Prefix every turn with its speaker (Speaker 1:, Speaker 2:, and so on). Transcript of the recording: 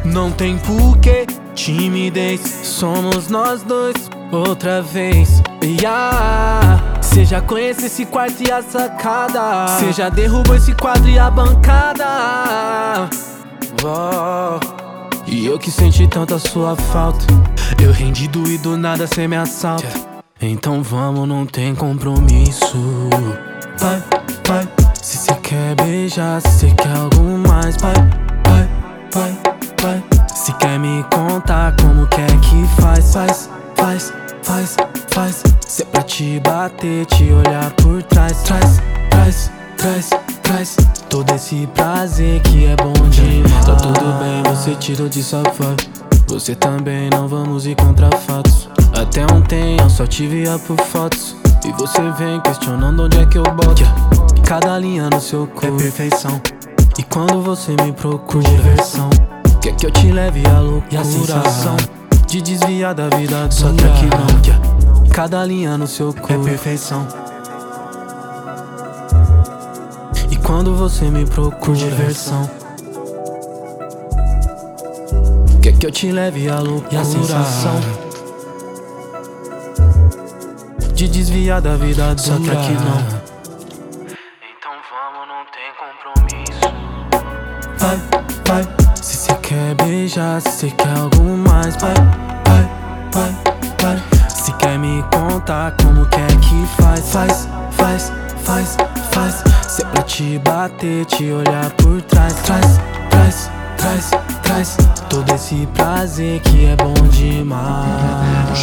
Speaker 1: Não tem porquê, timidez, somos nós dois outra vez. Cê já conhece esse quarto e a sacada, cê já derrubou esse quadro e a bancada. E eu que senti tanto a sua falta, eu rendido e do nada cê me assalta. Então vamos, não tem compromisso. Vai, vai, se cê quer beijar, se cê quer algo mais. Vai, vai, vai, vai. Se quer me contar como quer que faz. Faz, faz, faz, faz. Se é pra te bater, te olhar por trás. Traz, traz, traz, traz todo esse prazer que é bom demais. Tá tudo bem, você tirou de safado. Você também, não vamos ir contra fatos. Até ontem eu só te via por fotos, e você vem questionando onde é que eu boto. Cada linha no seu corpo é perfeição, e quando você me procura diversão, quer que eu te leve à loucura e a sensação de desviar da vida dura. Só que aqui não, cada linha no seu corpo é perfeição, e quando você me procura diversão, quer que eu te leve à loucura e a sensação de desviar da vida dura. Só que aqui não. Então vamos, não tem compromisso. Vai, vai, se cê quer beijar, se cê quer algo mais. Vai, vai, vai, vai. Se quer me contar como quer que faz. Faz, faz, faz, faz. Se é pra te bater, te olhar por trás. Traz, traz, traz, traz todo esse prazer que é bom demais.